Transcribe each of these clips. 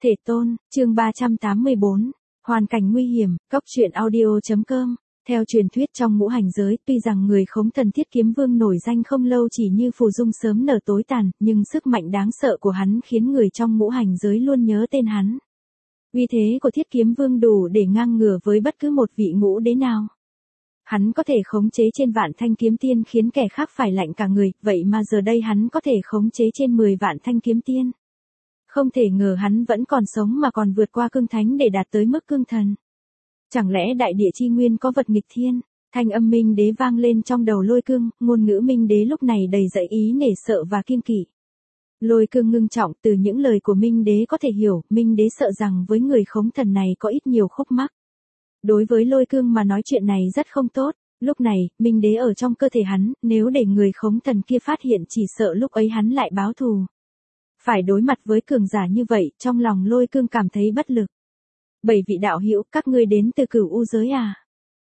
Thể tôn, chương 384, hoàn cảnh nguy hiểm, Cóc truyện audio.com. Theo truyền thuyết trong ngũ hành giới, tuy rằng người khống thần Thiết Kiếm Vương nổi danh không lâu chỉ như phù dung sớm nở tối tàn, nhưng sức mạnh đáng sợ của hắn khiến người trong ngũ hành giới luôn nhớ tên hắn. Uy thế của Thiết Kiếm Vương đủ để ngang ngửa với bất cứ một vị ngũ đế nào. Hắn có thể khống chế trên vạn thanh kiếm tiên khiến kẻ khác phải lạnh cả người, vậy mà giờ đây hắn có thể khống chế trên 10 vạn thanh kiếm tiên. Không thể ngờ hắn vẫn còn sống mà còn vượt qua cương thánh để đạt tới mức cương thần. Chẳng lẽ đại địa chi nguyên có vật nghịch thiên? Thanh âm Minh Đế vang lên trong đầu Lôi Cương, ngôn ngữ Minh Đế lúc này đầy dẫy ý nể sợ và kiêng kỵ. Lôi Cương ngưng trọng, từ những lời của Minh Đế có thể hiểu, Minh Đế sợ rằng với người khống thần này có ít nhiều khúc mắc. Đối với Lôi Cương mà nói chuyện này rất không tốt, lúc này, Minh Đế ở trong cơ thể hắn, nếu để người khống thần kia phát hiện chỉ sợ lúc ấy hắn lại báo thù. Phải đối mặt với cường giả như vậy, trong lòng Lôi Cương cảm thấy bất lực. 7 vị đạo hữu, các ngươi đến từ Cửu U giới à?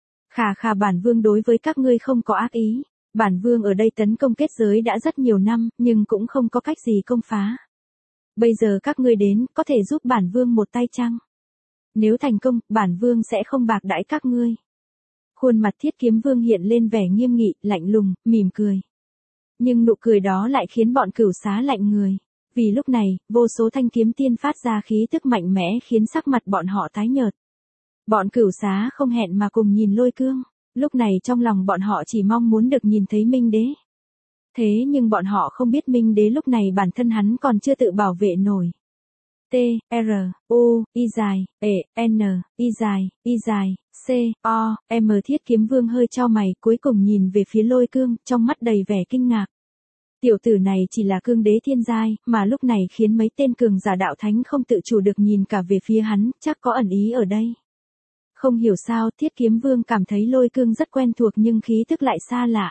Khà bản vương đối với các ngươi không có ác ý, bản vương ở đây tấn công kết giới đã rất nhiều năm, nhưng cũng không có cách gì công phá. Bây giờ các ngươi đến, có thể giúp bản vương một tay chăng? Nếu thành công, bản vương sẽ không bạc đãi các ngươi. Khuôn mặt Thiết Kiếm Vương hiện lên vẻ nghiêm nghị, lạnh lùng, mỉm cười. Nhưng nụ cười đó lại khiến bọn Cửu Xá lạnh người. Vì lúc này, vô số thanh kiếm tiên phát ra khí tức mạnh mẽ khiến sắc mặt bọn họ tái nhợt. Bọn Cửu Xá không hẹn mà cùng nhìn Lôi Cương, lúc này trong lòng bọn họ chỉ mong muốn được nhìn thấy Minh Đế. Thế nhưng bọn họ không biết Minh Đế lúc này bản thân hắn còn chưa tự bảo vệ nổi. T, R, U, I dài, E, N, I dài, C, O, M. Thiết Kiếm Vương hơi chau mày, cuối cùng nhìn về phía Lôi Cương, trong mắt đầy vẻ kinh ngạc. Tiểu tử này chỉ là cương đế thiên giai, mà lúc này khiến mấy tên cường giả đạo thánh không tự chủ được nhìn cả về phía hắn, chắc có ẩn ý ở đây. Không hiểu sao, Thiết Kiếm Vương cảm thấy Lôi Cương rất quen thuộc nhưng khí tức lại xa lạ.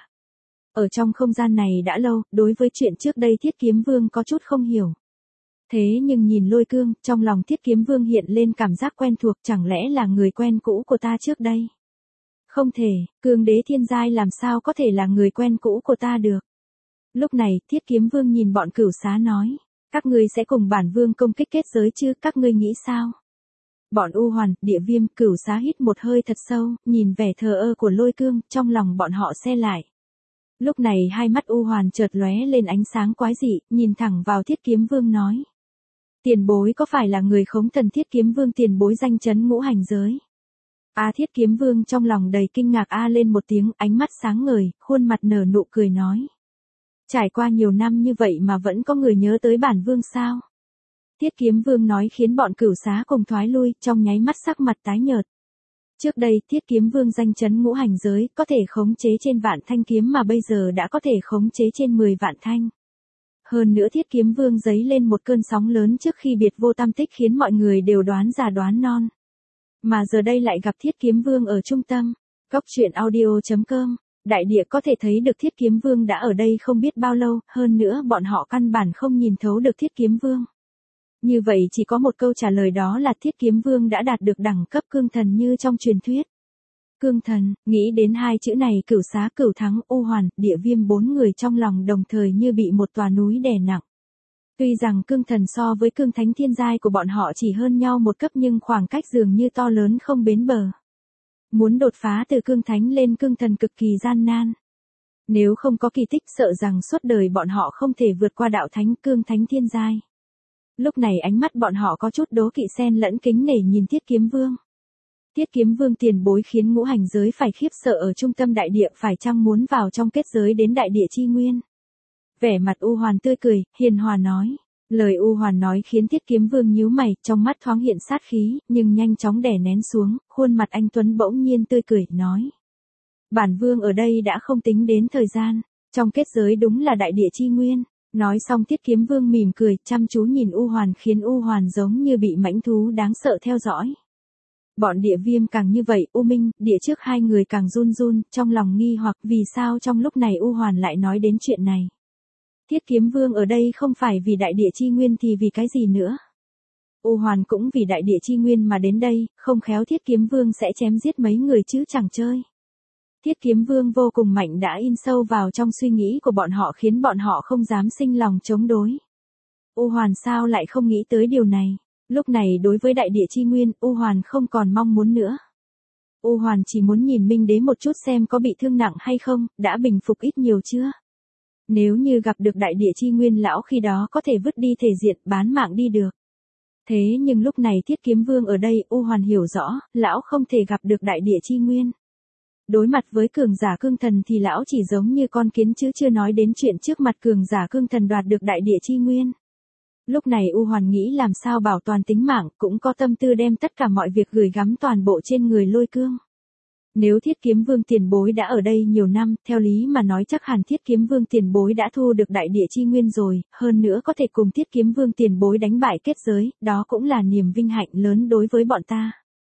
Ở trong không gian này đã lâu, đối với chuyện trước đây Thiết Kiếm Vương có chút không hiểu. Thế nhưng nhìn Lôi Cương, trong lòng Thiết Kiếm Vương hiện lên cảm giác quen thuộc, chẳng lẽ là người quen cũ của ta trước đây? Không thể, cương đế thiên giai làm sao có thể là người quen cũ của ta được? Lúc này, Thiết Kiếm Vương nhìn bọn Cửu Xá nói, các ngươi sẽ cùng bản vương công kích kết giới chứ, các ngươi nghĩ sao? Bọn U Hoàn, Địa Viêm, Cửu Xá hít một hơi thật sâu, nhìn vẻ thờ ơ của Lôi Cương, trong lòng bọn họ se lại. Lúc này hai mắt U Hoàn chợt lóe lên ánh sáng quái dị, nhìn thẳng vào Thiết Kiếm Vương nói. Tiền bối có phải là người khống thần Thiết Kiếm Vương tiền bối danh chấn ngũ hành giới? Thiết Kiếm Vương trong lòng đầy kinh ngạc lên một tiếng, ánh mắt sáng ngời, khuôn mặt nở nụ cười nói. Trải qua nhiều năm như vậy mà vẫn có người nhớ tới bản vương sao? Thiết Kiếm Vương nói khiến bọn Cửu Xá cùng thoái lui, trong nháy mắt sắc mặt tái nhợt. Trước đây, Thiết Kiếm Vương danh chấn ngũ hành giới, có thể khống chế trên vạn thanh kiếm mà bây giờ đã có thể khống chế trên 10 vạn thanh. Hơn nữa Thiết Kiếm Vương giấy lên một cơn sóng lớn trước khi biệt vô tam tích khiến mọi người đều đoán già đoán non. Mà giờ đây lại gặp Thiết Kiếm Vương ở trung tâm. Cóc truyện audio.com. Đại địa có thể thấy được Thiết Kiếm Vương đã ở đây không biết bao lâu, hơn nữa bọn họ căn bản không nhìn thấu được Thiết Kiếm Vương. Như vậy chỉ có một câu trả lời đó là Thiết Kiếm Vương đã đạt được đẳng cấp cương thần như trong truyền thuyết. Cương thần, nghĩ đến hai chữ này Cửu Xá, Cửu Thắng, U Hoàn, Địa Viêm bốn người trong lòng đồng thời như bị một tòa núi đè nặng. Tuy rằng cương thần so với cương thánh thiên giai của bọn họ chỉ hơn nhau một cấp nhưng khoảng cách dường như to lớn không bến bờ. Muốn đột phá từ cương thánh lên cương thần cực kỳ gian nan. Nếu không có kỳ tích sợ rằng suốt đời bọn họ không thể vượt qua đạo thánh cương thánh thiên giai. Lúc này ánh mắt bọn họ có chút đố kỵ xen lẫn kính nể nhìn Thiết Kiếm Vương. Thiết Kiếm Vương tiền bối khiến ngũ hành giới phải khiếp sợ ở trung tâm đại địa, phải chăng muốn vào trong kết giới đến đại địa chi nguyên? Vẻ mặt U Hoàn tươi cười, hiền hòa nói. Lời U Hoàn nói khiến Thiết Kiếm Vương nhíu mày, trong mắt thoáng hiện sát khí, nhưng nhanh chóng đè nén xuống, khuôn mặt anh tuấn bỗng nhiên tươi cười, nói. Bản vương ở đây đã không tính đến thời gian, trong kết giới đúng là đại địa chi nguyên. Nói xong Thiết Kiếm Vương mỉm cười, chăm chú nhìn U Hoàn khiến U Hoàn giống như bị mãnh thú đáng sợ theo dõi. Bọn Địa Viêm càng như vậy, U Minh, Địa trước hai người càng run run, trong lòng nghi hoặc vì sao trong lúc này U Hoàn lại nói đến chuyện này. Thiết Kiếm Vương ở đây không phải vì đại địa chi nguyên thì vì cái gì nữa? U Hoàn cũng vì đại địa chi nguyên mà đến đây, không khéo Thiết Kiếm Vương sẽ chém giết mấy người chứ chẳng chơi. Thiết Kiếm Vương vô cùng mạnh đã in sâu vào trong suy nghĩ của bọn họ khiến bọn họ không dám sinh lòng chống đối. U Hoàn sao lại không nghĩ tới điều này? Lúc này đối với đại địa chi nguyên, U Hoàn không còn mong muốn nữa. U Hoàn chỉ muốn nhìn Minh Đế một chút xem có bị thương nặng hay không, đã bình phục ít nhiều chưa. Nếu như gặp được đại địa chi nguyên lão khi đó có thể vứt đi thể diện, bán mạng đi được. Thế nhưng lúc này Thiết Kiếm Vương ở đây, U Hoàn hiểu rõ, lão không thể gặp được đại địa chi nguyên. Đối mặt với cường giả cương thần thì lão chỉ giống như con kiến chứ chưa nói đến chuyện trước mặt cường giả cương thần đoạt được đại địa chi nguyên. Lúc này U Hoàn nghĩ làm sao bảo toàn tính mạng, cũng có tâm tư đem tất cả mọi việc gửi gắm toàn bộ trên người Lôi Cương. Nếu Thiết Kiếm Vương tiền bối đã ở đây nhiều năm, theo lý mà nói chắc hẳn Thiết Kiếm Vương tiền bối đã thu được đại địa chi nguyên rồi, hơn nữa có thể cùng Thiết Kiếm Vương tiền bối đánh bại kết giới, đó cũng là niềm vinh hạnh lớn đối với bọn ta.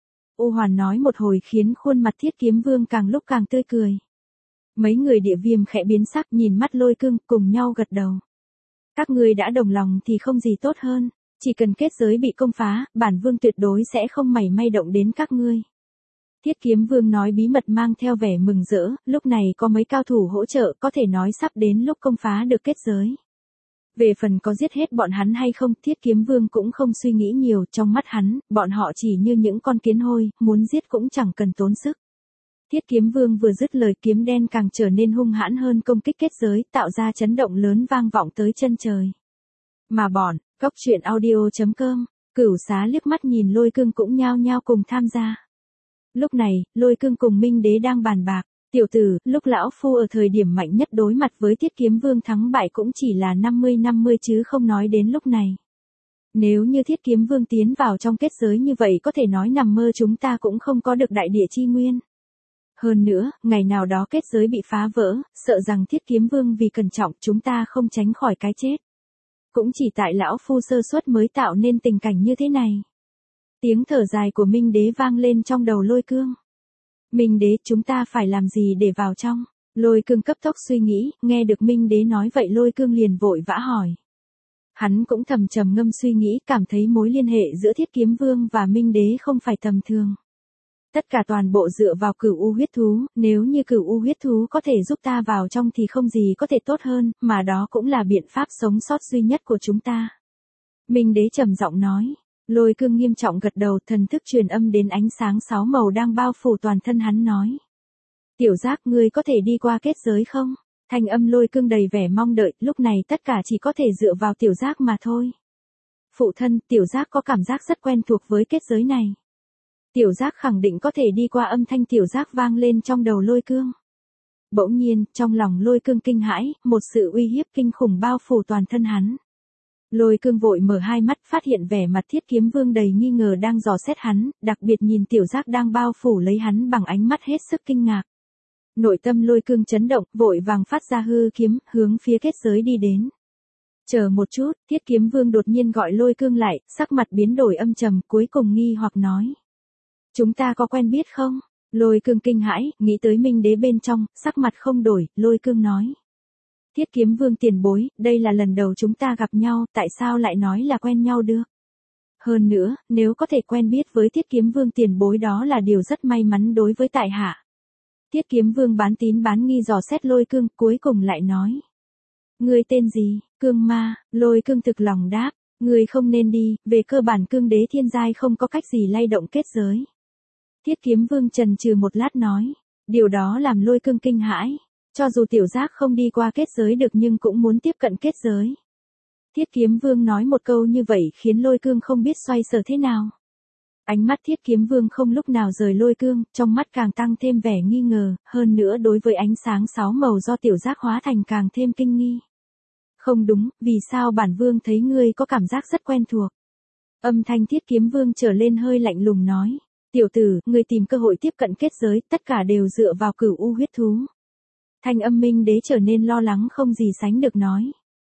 U Hoàn nói một hồi khiến khuôn mặt Thiết Kiếm Vương càng lúc càng tươi cười. Mấy người Địa Viêm khẽ biến sắc nhìn mắt Lôi Cương cùng nhau gật đầu. Các ngươi đã đồng lòng thì không gì tốt hơn, chỉ cần kết giới bị công phá, bản vương tuyệt đối sẽ không mảy may động đến các ngươi. Thiết Kiếm Vương nói bí mật mang theo vẻ mừng rỡ, lúc này có mấy cao thủ hỗ trợ có thể nói sắp đến lúc công phá được kết giới. Về phần có giết hết bọn hắn hay không, Thiết Kiếm Vương cũng không suy nghĩ nhiều, trong mắt hắn, bọn họ chỉ như những con kiến hôi, muốn giết cũng chẳng cần tốn sức. Thiết Kiếm Vương vừa dứt lời kiếm đen càng trở nên hung hãn hơn công kích kết giới, tạo ra chấn động lớn vang vọng tới chân trời. Mà bọn, Cốc Truyện Audio.com, Cửu Xá liếc mắt nhìn Lôi Cương cũng nhao nhao cùng tham gia. Lúc này, Lôi Cương cùng Minh Đế đang bàn bạc, tiểu tử, lúc lão phu ở thời điểm mạnh nhất đối mặt với Thiết Kiếm Vương thắng bại cũng chỉ là 50-50 chứ không nói đến lúc này. Nếu như Thiết Kiếm Vương tiến vào trong kết giới như vậy có thể nói nằm mơ chúng ta cũng không có được đại địa chi nguyên. Hơn nữa, ngày nào đó kết giới bị phá vỡ, sợ rằng Thiết Kiếm Vương vì cẩn trọng chúng ta không tránh khỏi cái chết. Cũng chỉ tại lão phu sơ suất mới tạo nên tình cảnh như thế này. Tiếng thở dài của Minh Đế vang lên trong đầu Lôi Cương. Minh Đế, chúng ta phải làm gì để vào trong? Lôi Cương cấp tốc suy nghĩ, nghe được Minh Đế nói vậy Lôi Cương liền vội vã hỏi. Hắn cũng trầm ngâm suy nghĩ, cảm thấy mối liên hệ giữa Thiết Kiếm Vương và Minh Đế không phải tầm thường. Tất cả toàn bộ dựa vào Cửu U huyết thú, nếu như Cửu U huyết thú có thể giúp ta vào trong thì không gì có thể tốt hơn, mà đó cũng là biện pháp sống sót duy nhất của chúng ta. Minh Đế trầm giọng nói. Lôi Cương nghiêm trọng gật đầu, thần thức truyền âm đến ánh sáng 6 màu đang bao phủ toàn thân hắn nói. Tiểu Giác, ngươi có thể đi qua kết giới không? Thanh âm Lôi Cương đầy vẻ mong đợi, lúc này tất cả chỉ có thể dựa vào Tiểu Giác mà thôi. Phụ thân, Tiểu Giác có cảm giác rất quen thuộc với kết giới này. Tiểu Giác khẳng định có thể đi qua, âm thanh Tiểu Giác vang lên trong đầu Lôi Cương. Bỗng nhiên, trong lòng Lôi Cương kinh hãi, một sự uy hiếp kinh khủng bao phủ toàn thân hắn. Lôi Cương vội mở hai mắt, phát hiện vẻ mặt Thiết Kiếm Vương đầy nghi ngờ đang dò xét hắn, đặc biệt nhìn Tiểu Giác đang bao phủ lấy hắn bằng ánh mắt hết sức kinh ngạc. Nội tâm Lôi Cương chấn động, vội vàng phát ra hư kiếm, hướng phía kết giới đi đến. Chờ một chút, Thiết Kiếm Vương đột nhiên gọi Lôi Cương lại, sắc mặt biến đổi âm trầm, cuối cùng nghi hoặc nói. Chúng ta có quen biết không? Lôi Cương kinh hãi, nghĩ tới Minh Đế bên trong, sắc mặt không đổi, Lôi Cương nói. Thiết Kiếm Vương tiền bối, đây là lần đầu chúng ta gặp nhau, tại sao lại nói là quen nhau được? Hơn nữa, nếu có thể quen biết với Thiết Kiếm Vương tiền bối đó là điều rất may mắn đối với tại hạ. Thiết Kiếm Vương bán tín bán nghi dò xét Lôi Cương, cuối cùng lại nói. Ngươi tên gì? Cương Ma. Lôi Cương thực lòng đáp, ngươi không nên đi, về cơ bản Cương Đế thiên giai không có cách gì lay động kết giới. Thiết Kiếm Vương chần chừ một lát nói, điều đó làm Lôi Cương kinh hãi. Cho dù Tiểu Giác không đi qua kết giới được nhưng cũng muốn tiếp cận kết giới. Thiết Kiếm Vương nói một câu như vậy khiến Lôi Cương không biết xoay sở thế nào. Ánh mắt Thiết Kiếm Vương không lúc nào rời Lôi Cương, trong mắt càng tăng thêm vẻ nghi ngờ, hơn nữa đối với ánh sáng 6 màu do Tiểu Giác hóa thành càng thêm kinh nghi. Không đúng, vì sao bản vương thấy ngươi có cảm giác rất quen thuộc. Âm thanh Thiết Kiếm Vương trở lên hơi lạnh lùng nói. Tiểu tử, ngươi tìm cơ hội tiếp cận kết giới, tất cả đều dựa vào Cửu U huyết thú. Thanh âm Minh Đế trở nên lo lắng không gì sánh được nói.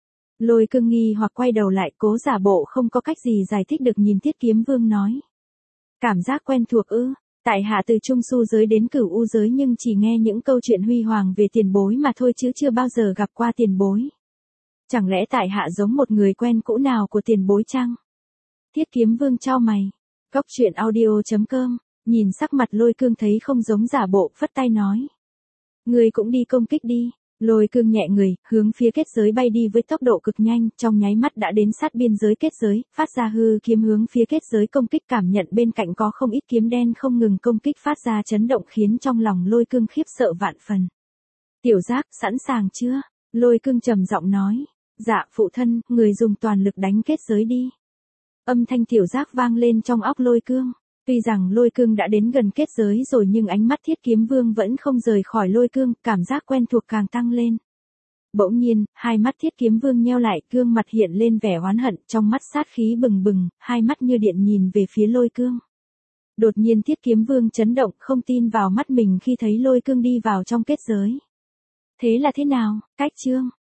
Lôi Cương nghi hoặc quay đầu lại, cố giả bộ không có cách gì giải thích được nhìn Thiết Kiếm Vương nói. Cảm giác quen thuộc ư? Tại hạ từ Trung Su giới đến Cửu U giới nhưng chỉ nghe những câu chuyện huy hoàng về tiền bối mà thôi chứ chưa bao giờ gặp qua tiền bối. Chẳng lẽ tại hạ giống một người quen cũ nào của tiền bối chăng? Thiết Kiếm Vương chau mày. Cốc Truyện Audio.com, nhìn sắc mặt Lôi Cương thấy không giống giả bộ, phất tay nói. Ngươi cũng đi công kích đi. Lôi cương nhẹ người, hướng phía kết giới bay đi với tốc độ cực nhanh, trong nháy mắt đã đến sát biên giới kết giới, phát ra hư kiếm hướng phía kết giới công kích, cảm nhận bên cạnh có không ít kiếm đen không ngừng công kích phát ra chấn động khiến trong lòng lôi cương khiếp sợ vạn phần. Tiểu giác, sẵn sàng chưa? Lôi cương trầm giọng nói. Dạ phụ thân, người dùng toàn lực đánh kết giới đi. Âm thanh tiểu giác vang lên trong óc lôi cương. Tuy rằng lôi cương đã đến gần kết giới rồi nhưng ánh mắt thiết kiếm vương vẫn không rời khỏi lôi cương, cảm giác quen thuộc càng tăng lên. Bỗng nhiên, hai mắt thiết kiếm vương nheo lại, gương mặt hiện lên vẻ oán hận, trong mắt sát khí bừng bừng, hai mắt như điện nhìn về phía lôi cương. Đột nhiên thiết kiếm vương chấn động, không tin vào mắt mình khi thấy lôi cương đi vào trong kết giới. Thế là thế nào, cách chương?